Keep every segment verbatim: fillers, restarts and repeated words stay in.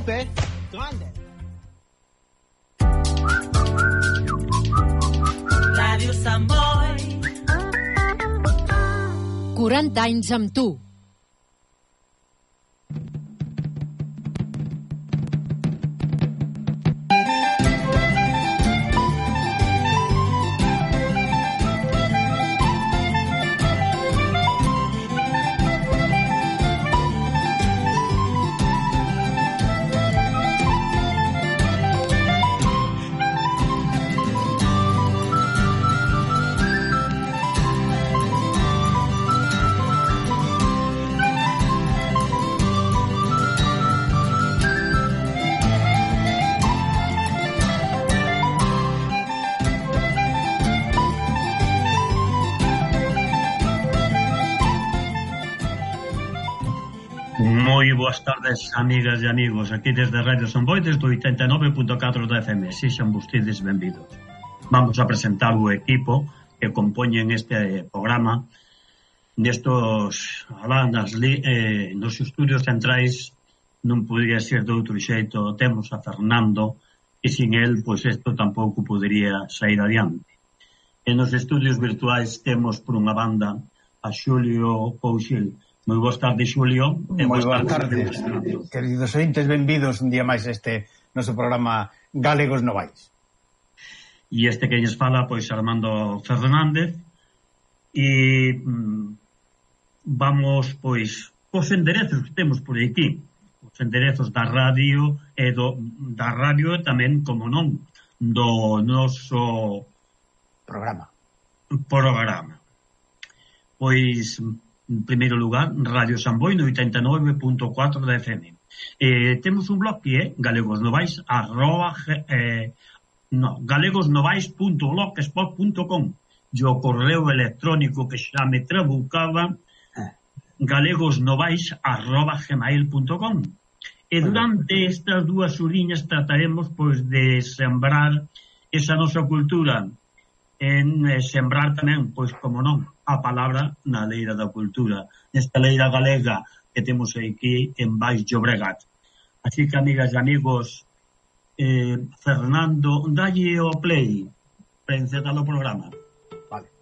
Felipe Grande. Ràdio Sant Boi. quaranta anys amb tu. Moi boas tardes, amigas e amigos. Aquí desde Radio Sant Boi, desde oitenta e nove punto catro da F M. Sexan vostedes benvidos. Vamos a presentar o equipo que compoñen este programa nestos alá nas li, eh, nos estudios centrais. Non podría ser de outro xeito. Temos a Fernando e sin el, pois isto tampouco podería sair adiante. En nos estudios virtuais temos por unha banda a Xulio Couchil. Moi boas tardes, Xulio. Moi boas tardes, queridos ointes, benvidos un día máis a este noso programa Galegos Novais. E este que nos fala, pois, Armando Fernández. E mm, vamos, pois, cos enderezos que temos por aquí. Os enderezos da radio e do, da radio e tamén, como non, do noso programa. Programa. Pois... En primeiro lugar, Radio Sant Boi no oitenta e nove punto catro da F M. Eh, temos un blog que é galegosnovais arroba eh, no, galegosnovais punto blogspot punto com e o correo electrónico que xa me trabucaba galegosnovais arroba gmail punto com. E durante estas dúas uriñas trataremos pois de sembrar esa nosa cultura, en eh, sembrar tamén, pois como non, a palabra na leira da cultura, nesta leira galega que temos aquí en Baix Llobregat. Así que, amigas e amigos, eh, Fernando, dalle o play para encetar o programa. Vale.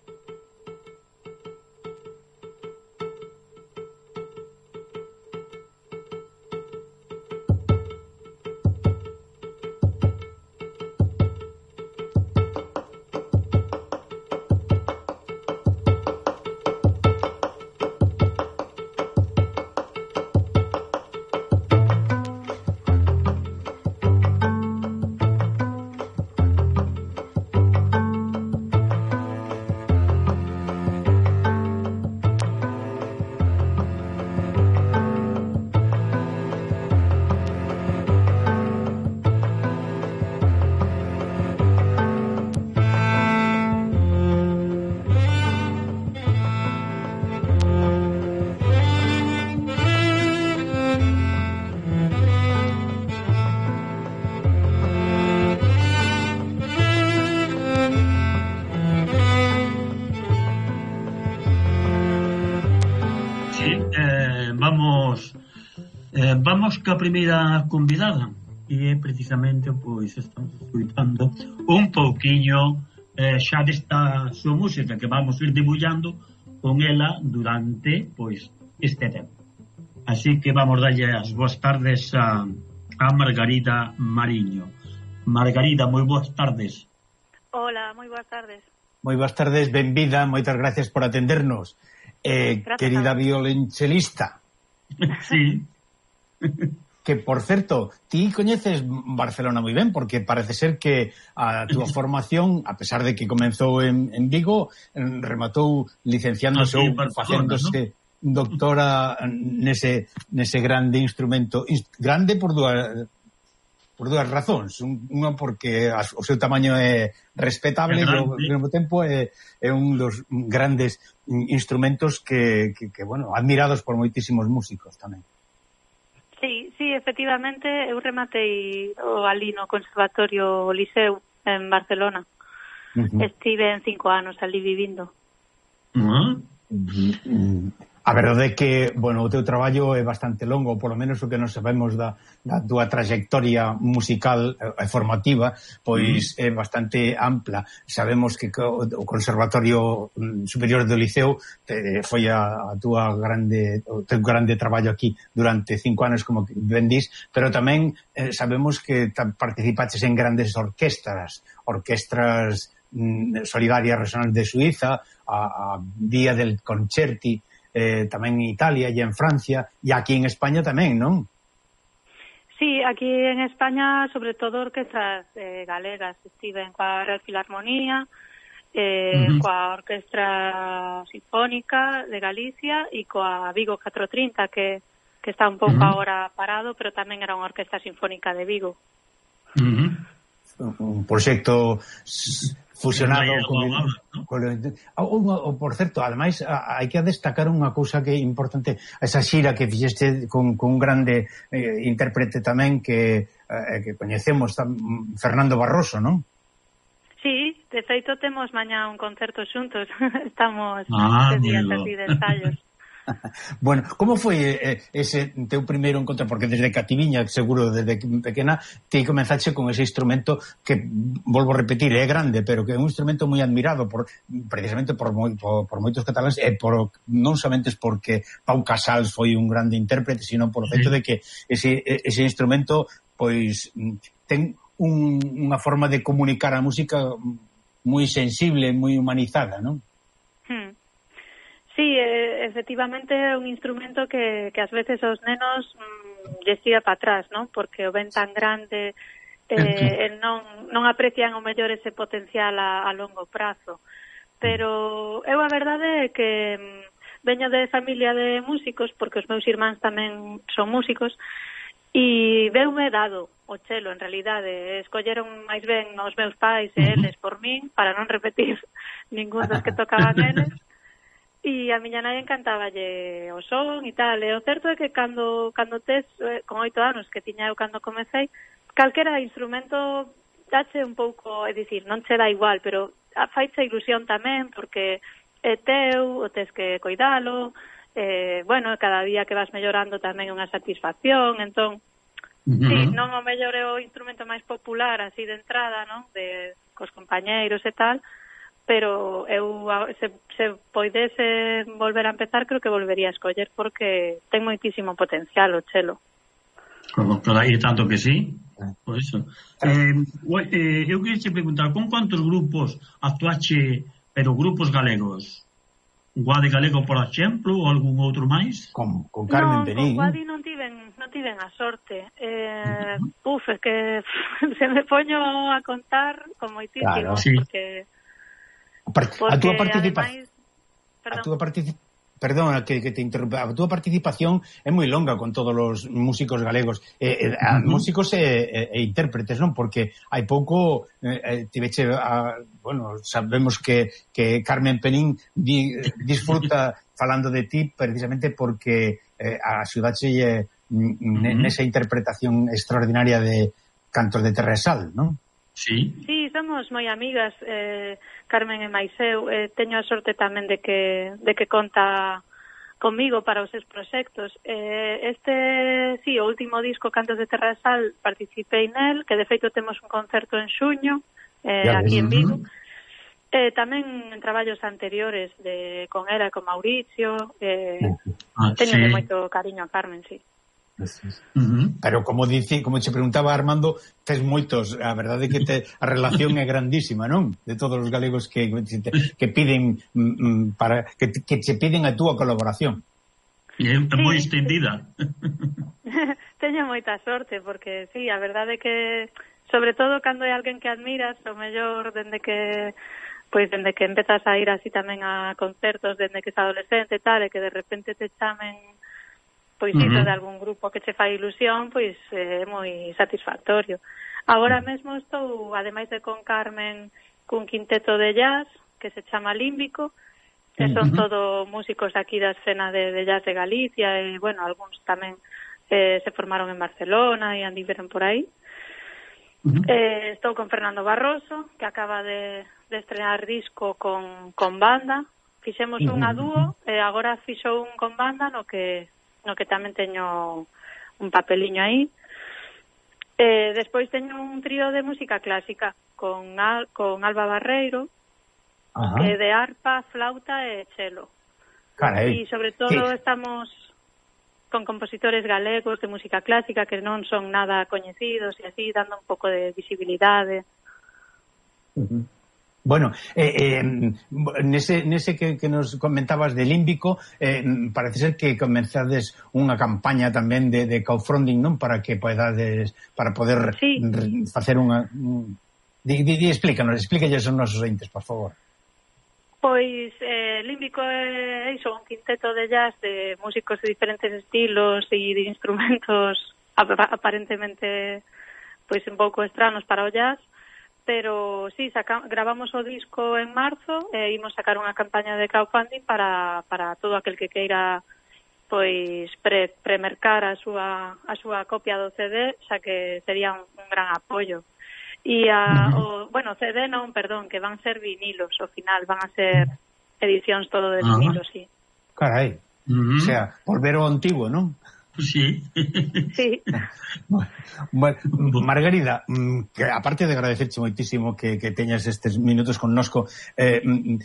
Vamos ca primeira convidada e é precisamente, pois, estamos escuitando un pouquiño eh, xa desta súa música que vamos ir debullando con ela durante, pois, este tempo. Así que vamos darlle as boas tardes a, a Margarida Mariño. Margarida, moi boas tardes. Hola, moi boas tardes. Moi boas tardes, benvida, moitas gracias por atendernos. Eh, querida violonchelista. Sí. Que, por certo, ti coñeces Barcelona moi ben, porque parece ser que a túa formación, a pesar de que comenzou en, en Vigo, rematou licenciándose ou ah, sí, facéndose ¿no? doctora nese, nese grande instrumento. Grande por dúas por dúas razóns. Unha porque o seu tamaño é respetable e ao mesmo tempo é, é un dos grandes instrumentos que, que, que, bueno, admirados por moitísimos músicos tamén. Sí, sí, efectivamente, eu rematei o ali no Conservatorio Liceu en Barcelona. Uh-huh. Estive en cinco anos ali vivindo. Uh-huh. Uh-huh. A verdade é que, bueno, o teu traballo é bastante longo, polo menos o que nos sabemos da, da túa trayectoria musical e formativa, pois mm. é bastante ampla. Sabemos que o Conservatorio Superior do Liceo te, foi a, a túa grande, o teu grande traballo aquí durante cinco anos, como ben dís, pero tamén eh, sabemos que participaches en grandes orquestras, orquestras mm, solidarias resonantes de Suiza, a, a Día del Concerti, Eh, tamén en Italia e en Francia e aquí en España tamén, non? Sí, aquí en España sobre todo orquestras eh, galegas. Estiven coa Real Filarmonía, eh, uh-huh. coa Orquestra Sinfónica de Galicia e coa Vigo catro trinta que, que está un pouco uh-huh. agora parado, pero tamén era unha orquestra sinfónica de Vigo. Uh-huh. Un proxecto fusionado con, ¿no? con, con o, por certo, ademais hai que destacar unha cousa que é importante, esa xira que fixeste con, con un grande eh, intérprete tamén que, eh, que coñecemos, Fernando Barroso, non? Sí, de feito temos mañá un concerto xuntos. Estamos ah, de días así de ensayos. Bueno, como foi eh, ese teu primeiro encontro? Porque desde Cativiña, seguro, desde pequena, ti comenzaste con ese instrumento que, volvo a repetir, é grande, pero que é un instrumento moi admirado por, precisamente por, moi, por, por moitos cataláns, e por, non somente porque Pau Casals foi un grande intérprete, sino por o feito de que ese, ese instrumento pois ten un, unha forma de comunicar a música moi sensible, moi humanizada, non? Hmm. Sí, eh, efectivamente é un instrumento que, que ás veces aos nenos mmm, lles tira para atrás, non? Porque o ven tan grande eh, non, non aprecian o mellor ese potencial a, a longo prazo. Pero eu a verdade é que mmm, veño de familia de músicos, porque os meus irmáns tamén son músicos, e veume dado o chelo, en realidade. Escolleron máis ben os meus pais e eles por min, para non repetir ningún dos que tocaban eles. E a miña nai encantaballe o son e tal, e o certo é que cando cando tes, eh, con oito anos que tiña eu cando comecei, calquera instrumento dache un pouco, é dicir, non che dá igual, pero faiche ilusión tamén, porque é teu, o tes que coidalo, eh, bueno, cada día que vas mellorando tamén unha satisfacción, entón, uh-huh. sí, non o mellor é o instrumento máis popular, así de entrada, non, de cos compañeiros e tal, pero eu se, se poidese volver a empezar, creo que volvería a escoller porque ten moitísimo potencial o chelo. Claro, claro, e tanto que sí, por iso. Eh, eh, eu queria te preguntar, con cuántos grupos actuache, pero grupos galegos? Guade Galego, por exemplo, ou algún outro máis? Con, con Carmen non, Penín. Con Guadi non tiven, non tiven a sorte. Eh, uh-huh. Uf, é que se me poño a contar con moitísimo, claro, sí. porque... A túa participación a túa participación Perdona que, que te interrumpa. A túa participación é moi longa con todos os músicos galegos, eh, eh, uh-huh. músicos e, e, e intérpretes, non? Porque hai pouco eh, tiveche a, bueno, sabemos que, que Carmen Penín di, disfruta falando de ti precisamente porque eh, a xudache eh, uh-huh. nesa interpretación extraordinaria de Cantos de Terra e Sal, non? Sí. Sí, somos moi amigas, eh, Carmen e Maiseu. Eh, teño a sorte tamén de que de que conta comigo para os seus proxectos. Eh, este, sí, o último disco, Cantos de Terra e Sal, participei nel, que de feito temos un concerto en xuño, eh, aquí en Vigo. Eh, tamén en traballos anteriores de con ela e con Mauricio. Eh, ah, teño sí. moito cariño a Carmen, sí. Uh-huh. Pero como dice, como che preguntaba Armando, tes moitos, a verdade é que te, a relación é grandísima, non? De todos os galegos que que piden mm, para que, que che piden a túa colaboración. E é moi sí. extendida. Teño moita sorte porque sí, a verdade é que sobre todo cando hai alguén que admiras, o mellor dende que pois dende que empezas a ir así tamén a concertos, dende que es adolescente e tal, e que de repente te chamen pois uh-huh. iso de algún grupo que che fai ilusión, pois é eh, moi satisfactorio. Agora mesmo estou, ademais de con Carmen, cun quinteto de jazz que se chama Límbico, que son uh-huh. todo músicos aquí da escena de, de jazz de Galicia, e, bueno, algúns tamén eh, se formaron en Barcelona e andiveron por aí. Uh-huh. Eh, estou con Fernando Barroso, que acaba de, de estrenar disco con, con banda, fixemos un a dúo e agora fixo un con banda no que no que tamén teño un papeliño aí. Eh, despois teño un trío de música clásica con, Al, con Alba Barreiro, Ajá. que de arpa, flauta e cello. Carai. E sobre todo ¿Qué? Estamos con compositores galegos de música clásica que non son nada coñecidos e así, dando un pouco de visibilidade. Uh-huh. Bueno, eh, eh, nese, nese que, que nos comentabas de Límbico, eh, parece ser que comenzades unha campaña tamén de, de crowdfunding, non? Para que podades, para poder sí. facer unha... Di, di, di, explícanos, explíquelles aos nosos entes, por favor. Pois eh, Límbico é iso, un quinteto de jazz de músicos de diferentes estilos e de instrumentos aparentemente pois un pouco estranos para o jazz. Pero sí, saca, gravamos o disco en marzo e imos sacar unha campaña de crowdfunding para, para todo aquel que queira pois pre, premercar a súa, a súa copia do C D, xa que sería un, un gran apoio. E a, o, bueno, C D non, perdón, que van ser vinilos, ao final van a ser edicións todo de vinilos, sí. Carai, uh-huh. O sea, volver ao antigo, non? Sí. Sí. Bueno, Margarida, que aparte de agradecerche moitísimo que, que teñas estes minutos connosco, eh,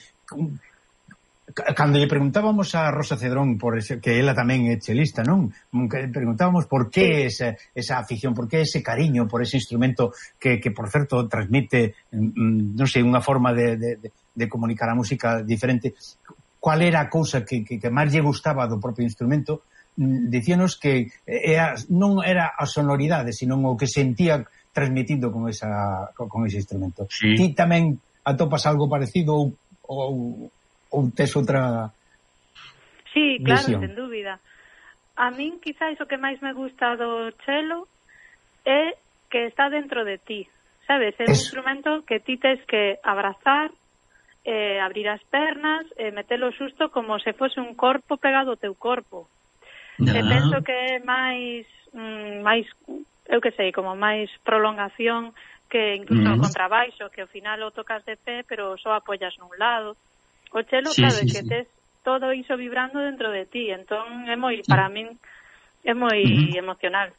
cando lle preguntábamos a Rosa Cedrón por ese, que ela tamén é chelista, non? Que preguntábamos por que esa, esa afición, por que ese cariño por ese instrumento que, que por certo transmite, non sei, unha forma de, de, de comunicar a música diferente. Cual era a cousa que, que, que máis lle gustaba do propio instrumento? Dicíanos que era, non era a sonoridade, sino o que sentía transmitindo con esa con ese instrumento. Sí. Ti tamén atopas algo parecido ou, ou, ou tes outra Sí, claro, visión? Sen dúbida. A min quizás o que máis me gusta do cello é que está dentro de ti, sabes? É un es... instrumento que ti tes que abrazar, eh, abrir as pernas, e eh, metelo xusto como se fose un corpo pegado ao teu corpo. No. E penso que é máis mm, máis, eu que sei, como máis prolongación que incluso mm. o contrabaixo, que ao final o tocas de pé, pero só apoias nun lado. O cello, sí, claro, sí, que sí. tes todo iso vibrando dentro de ti, entón é moi, para min é moi mm-hmm. emocional.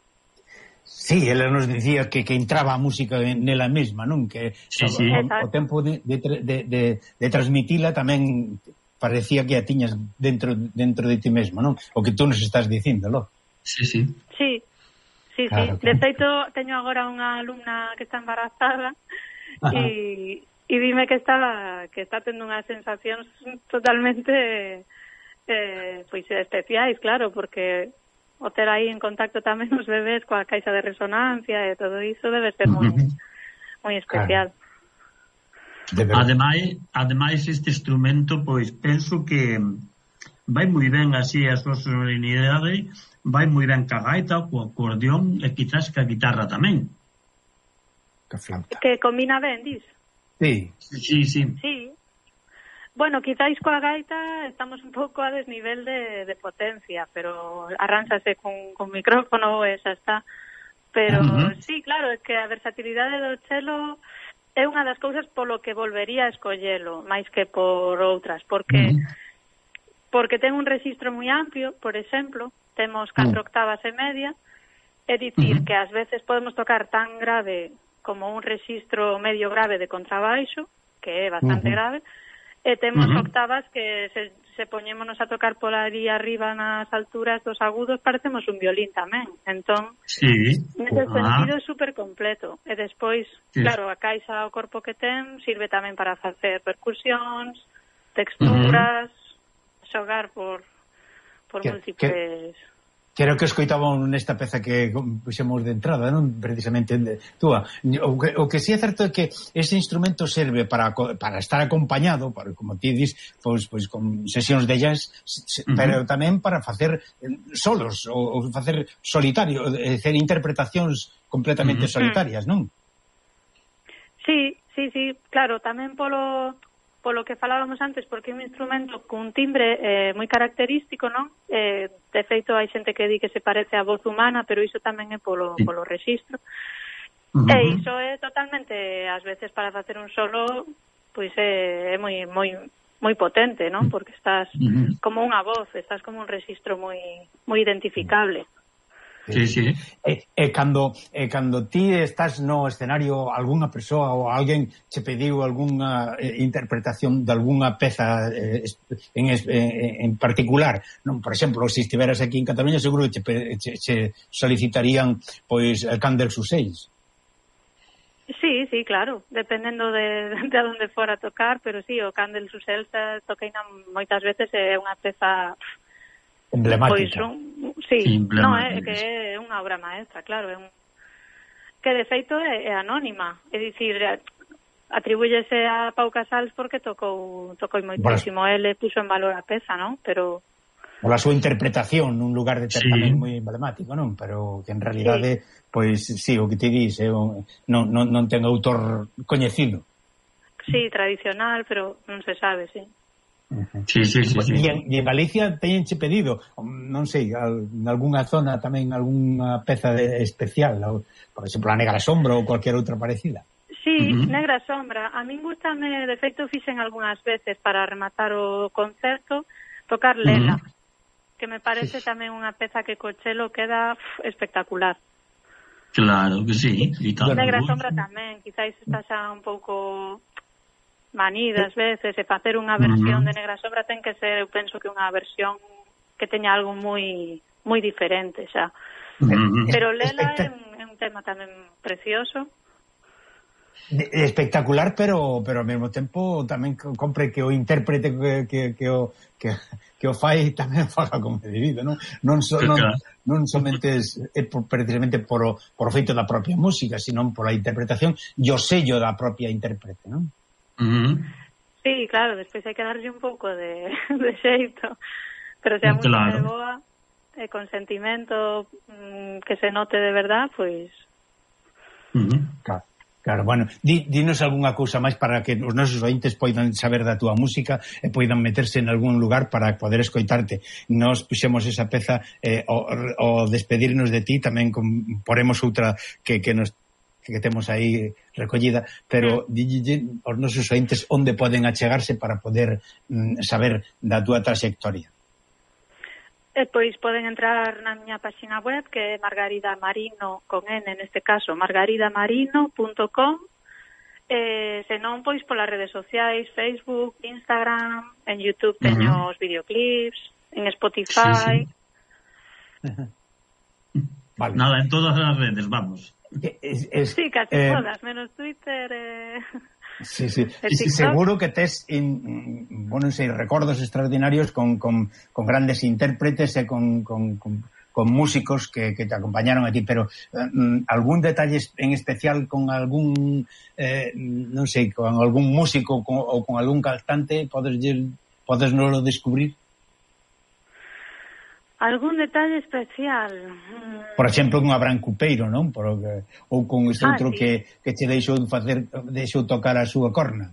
Sí, ela nos dicía que, que entraba a música nela mesma, non? Que sí, sí. O, o tempo de, de, de, de, de transmitila tamén parecía que a tiñas dentro dentro de ti mesmo, non? O que tú nos estás dicindo, lo. Sí, sí. Sí, sí, claro, sí. Claro. De feito, teño agora unha alumna que está embarazada e, e dime que está que está tendo unhas sensacións totalmente eh, pois especiais, claro, porque o ter aí en contacto tamén os bebés coa caixa de resonancia e todo iso debe ser moi moi especial. Claro. Ademais, ademais este instrumento, pois penso que vai moi ben así a súa sonoridade, vai moi ben ca gaita, co acordeón e quizás ca guitarra tamén. Que flauta. Que combina ben, dis? Sí. Sí, sí. Sí. Bueno, quizáis coa gaita estamos un pouco a desnivel de, de potencia, pero arránxase con, con micrófono e xa está. Pero uh-huh. sí, claro, é que a versatilidade do cello é unha das cousas polo que volvería a escollelo, máis que por outras, porque uh-huh. porque ten un rexistro moi amplio, por exemplo, temos catro uh-huh. octavas e media, é dicir uh-huh. que ás veces podemos tocar tan grave como un rexistro medio grave de contrabaixo, que é bastante uh-huh. grave, e temos uh-huh. octavas que se, se poñémonos a tocar por aí arriba nas alturas dos agudos parecemos un violín tamén. Entón, sí. nese uh-huh. sentido é super completo. E despois, sí. claro, a caixa, o corpo que ten, sirve tamén para facer percusións, texturas, uh-huh. xogar por, por que, múltiples... Que... Quero que escoitaba nesta peza que puxemos de entrada, non precisamente de, túa. O que, o que sí é certo é que ese instrumento serve para, para estar acompañado, para, como ti dis, pois, pois con sesións de jazz, uh-huh. pero tamén para facer solos, ou, ou facer solitario, hacer interpretacións completamente uh-huh. solitarias, non? Sí, sí, sí, claro, tamén polo... polo que falábamos antes, porque é un instrumento cun timbre eh, moi característico, non? Eh, de feito, hai xente que di que se parece á voz humana, pero iso tamén é polo, sí. polo rexistro. Uh-huh. E iso é totalmente, ás veces, para facer un solo, pois é, é moi moi moi potente, non? Porque estás uh-huh. como unha voz, estás como un registro moi moi identificable. Sí, sí. E, e cando e cando ti estás no escenario, algunha persoa ou alguén che pediu algunha eh, interpretación de algunha peza eh, en, en, en particular, non? Por exemplo, se estiveras aquí en Cataluña, seguro que che, che, che solicitarían pois el Can dels Ocells. Sí, sí, claro, dependendo de, de a donde fora a tocar, pero sí, o Can dels Ocells toquei moitas veces, é unha peza emblemática. Pois, un, sí, non, é que é unha obra maestra, claro, é un que de feito é, é anónima, é dicir, atribúllese a Pau Casals porque tocou tocou moitísimo, bueno, ele puxo en valor a peza, non? Pero pola súa interpretación nun lugar de ter sí. tamén moi emblemático, non? Pero que en realidade, sí. pois, sí, o que te dis, é un, non, non, non ten autor coñecido. Sí, tradicional, pero non se sabe, sí. Uh-huh. Sí, sí, sí, sí. E en, en Galicia teñenche pedido, non sei, en algunha zona tamén algunha peza de especial, por exemplo, a Negra Sombra ou cualquier outra parecida. Sí, uh-huh. Negra Sombra. A min gustame, de feito, fixen algunhas veces para rematar o concerto, tocar Lela, uh-huh. que me parece sí. tamén unha peza que co chelo queda pff, espectacular. Claro que sí. E tal, Negra Sombra tamén, quizáis está xa un pouco manidas veces, e facer unha versión uh-huh. de Negra Sombra ten que ser, eu penso que unha versión que teña algo moi moi diferente xa. Uh-huh. Pero Lela é un, é un tema tamén precioso. De, espectacular, pero pero ao mesmo tempo tamén compre que o intérprete que, que, que o que, que o fai tamén faga como debido, non? Non, so, non, non somente é por, precisamente por o, por o feito da propia música, sino por a interpretación e o sello da propia intérprete, non? Uh-huh. Sí, claro, despois hai que darlle un pouco de, de xeito, pero se a música claro. é boa e con sentimento mmm, que se note de verdad, pois uh-huh. claro, claro, bueno, di, dinos algunha cousa máis para que os nosos ointes poidan saber da túa música e poidan meterse en algún lugar para poder escoitarte. Nos puxemos esa peza eh, o, o despedirnos de ti, tamén con, poremos outra que, que nos que temos aí recollida, pero dille aos nosos ointes onde poden achegarse para poder mm, saber da túa trayectoria. Eh, pois poden entrar na miña página web, que é Margarida Marino, con N neste caso, margarida marino punto com, eh, senón pois polas redes sociais, Facebook, Instagram, en YouTube teño uh-huh. os videoclips, en Spotify. Sí, sí. Vale. Nada, en todas as redes, vamos. Es, es, sí, casi eh, todas, menos Twitter eh... sí, sí. Seguro que tes in, bueno, sei, recordos extraordinarios con, con, con grandes intérpretes e con, con, con, con músicos que, que te acompañaron a ti, pero um, algún detalle en especial con algún eh, non sei, con algún músico con, ou con algún cantante, podes, podes non lo descubrir? Algún detalle especial? Por exemplo, con Abraham Cupeiro, non? Por, ou con este ah, outro sí. que, que che deixou facer, deixou tocar a súa corna.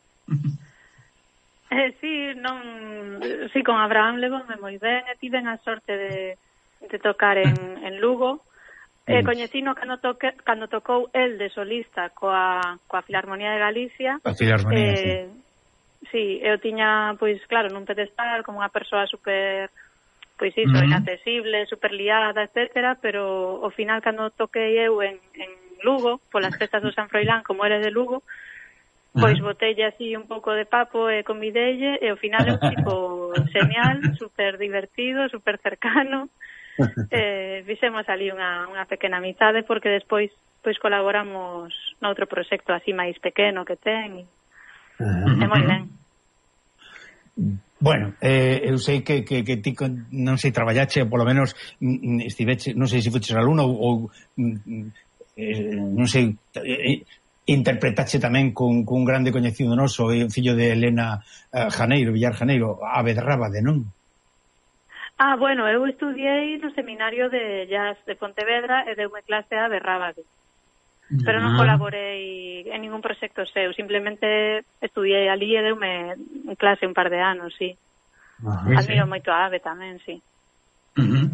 Eh, sí, non, sí, con Abraham levoume moi ben, e tiven a sorte de, de tocar en, en Lugo. Eh, coñecino cando, toque, cando tocou el de solista coa, coa Filarmonía de Galicia. A Filarmonía, eh, sí. Sí, eu tiña, pois, claro, nun pedestal como unha persoa super... pois iso, uh-huh. inaccesible, super liada, etcétera, pero ao final cando toquei eu en, en Lugo, polas festas do San Froilán, como era de Lugo, pois uh-huh. botelle así un pouco de papo e convidelle, e ao final é un tipo genial, super divertido, super cercano, eh, fixemos ali unha, unha pequena amizade, porque despois pois colaboramos noutro proxecto así máis pequeno que ten, e uh-huh. é moi ben. Bueno, eh, eu sei que, que, que ti non sei, traballache, polo menos estiveche, non sei se fuches alumno ou, ou eh, non sei, eh, interpretache tamén con, con un grande coñecido noso, o fillo de Elena eh, Janeiro, Villar Janeiro, Ave de Rábade, non? Ah, bueno, eu estudiei no seminario de jazz de Pontevedra e deume clase a de Rábade. Pero non colaborei en ningún proxecto seu, simplemente estudiei ali e deume en clase un par de anos, sí. Ajá, Admiro sí. moito a Ave tamén, sí. Uh-huh.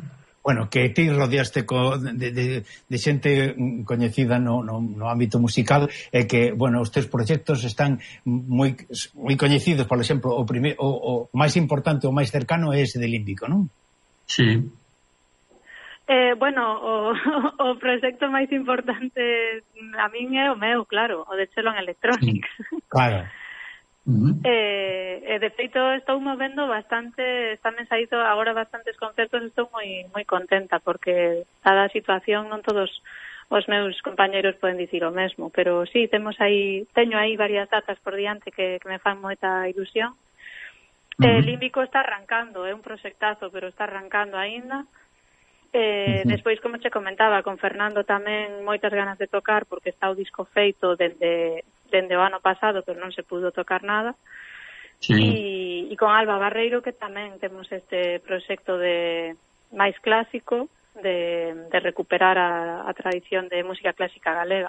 Bueno, que ti rodeaste co, de, de, de xente coñecida no, no, no ámbito musical e que, bueno, os teus proxectos están moi moi coñecidos, por exemplo, o, primer, o, o máis importante, o máis cercano é ese de Límbico, non? Sí. Eh, bueno, o, o proxecto máis importante a min é o meu, claro, o de Chelo en Electronics. Sí, claro. Uh-huh. Eh, eh, de feito estou movendo bastante, están saído agora bastantes concertos, estou moi moi contenta porque dada a situación non todos os meus compañeros poden dicir o mesmo, pero sí, temos aí, teño aí varias datas por diante que, que me fan moita ilusión. Uh-huh. Eh, Límbico está arrancando, é un proxectazo, pero está arrancando aínda. Eh, uh-huh. Despois, como che comentaba, con Fernando tamén moitas ganas de tocar porque está o disco feito dende dende o ano pasado, pero non se pudo tocar nada. Sí. E, e con Alba Barreiro, que tamén temos este proxecto de máis clásico, de, de recuperar a, a tradición de música clásica galega.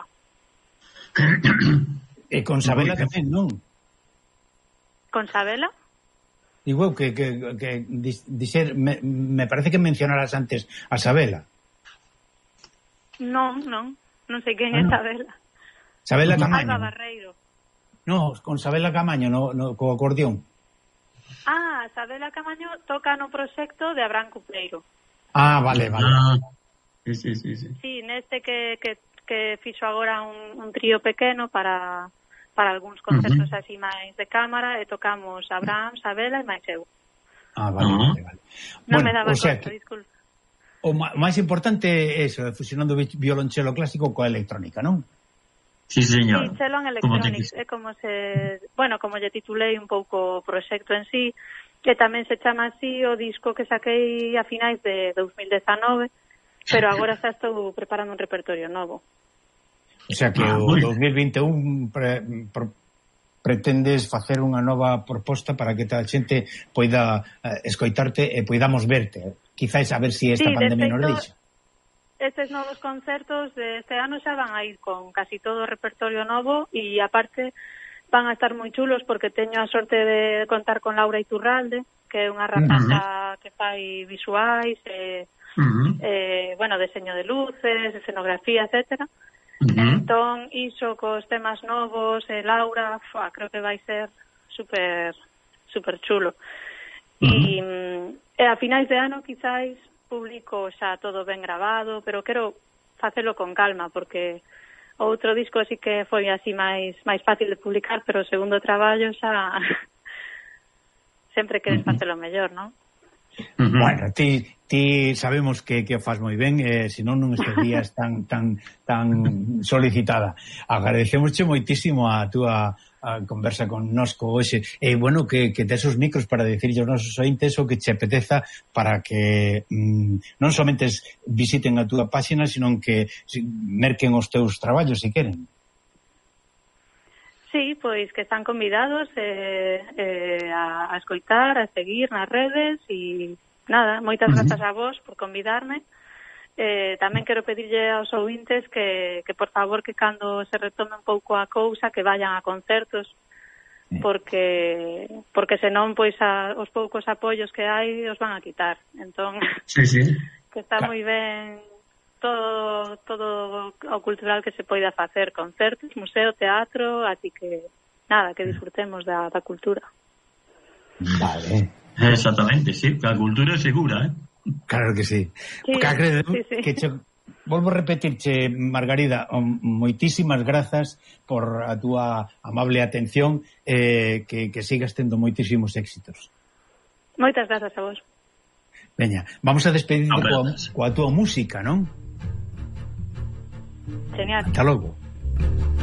E con Sabela tamén, non? Con Sabela? Digo que, que, que dicer, me, me parece que mencionaras antes a Sabela. Non, non, non sei quen ah, é no. Sabela. Sabela Camaño. Alba Barreiro. No, con Sabela Camaño, no, no, co acordeón. Ah, Sabela Camaño toca no proxecto de Abraham Cupleiro. Ah, vale, vale. Ah, sí, sí, sí, sí. Sí, neste que, que, que fixo agora un, un trío pequeno para, para algúns concertos uh-huh. así máis de cámara, e tocamos Abraham, Sabela e máis eu. Ah, vale, uh-huh. vale, vale. Non bueno, me daba o sea conta, que... disculpa. O máis importante é eso, fusionando violonchelo clásico coa electrónica, non? Sí, señor. Sí, Chelo en Electronics, é como se, bueno, como lle titulei un pouco o proxecto en sí, que tamén se chama así o disco que saquei a finais de dos mil dezanove, pero agora xa estou preparando un repertorio novo. O sea que ah, o dos mil vinte e un pre, pre, pretendes facer unha nova proposta para que toda a xente poida eh, escoitarte e poidamos verte. Quizás a ver si esta sí, pandemia nos deixa. Estes novos concertos de este ano xa van a ir con casi todo o repertorio novo e aparte van a estar moi chulos porque teño a sorte de contar con Laura Iturralde, que é unha rapaza uh-huh. que fai visuais, e, uh-huh. eh, bueno, deseño de luces, escenografía, etcétera. Uh-huh. Entón, iso cos temas novos, e Laura, fua, creo que vai ser super, super chulo. Uh-huh. E, e a finais de ano, quizáis, publico xa todo ben grabado, pero quero facelo con calma, porque o outro disco sí que foi así máis máis fácil de publicar, pero o segundo traballo xa sempre queres facelo mellor, non? Uh-huh. Bueno, ti, ti sabemos que, que faz moi ben, eh, senón non estarías tan tan tan solicitada. Agradecemosche moitísimo a túa a conversa con nosco hoxe. E, bueno, que, que tes os micros para dicirlle aos nosos ointes o que che apeteza para que mm, non somente visiten a túa páxina, senón que si, merquen os teus traballos, se queren. Sí, pois que están convidados eh, eh, a, a escoitar, a seguir nas redes e nada, moitas uh-huh. grazas a vos por convidarme. Eh, tamén quero pedirlle aos ouvintes que, que por favor que cando se retome un pouco a cousa que vayan a concertos porque porque senón pois a, os poucos apoios que hai os van a quitar. Entón, sí, sí. que está moi ben todo todo o cultural que se poida facer, concertos, museo, teatro, así que nada, que disfrutemos da, da cultura. Vale. Exactamente, sí, a cultura é segura, eh? Claro que sí. Sí, que, sí, sí. Que che, volvo a repetirche, Margarida, moitísimas grazas por a túa amable atención, eh, que, que sigas tendo moitísimos éxitos. Moitas grazas a vos. Veña, vamos a despedir no, coa, coa túa música, non? Genial. Hasta logo.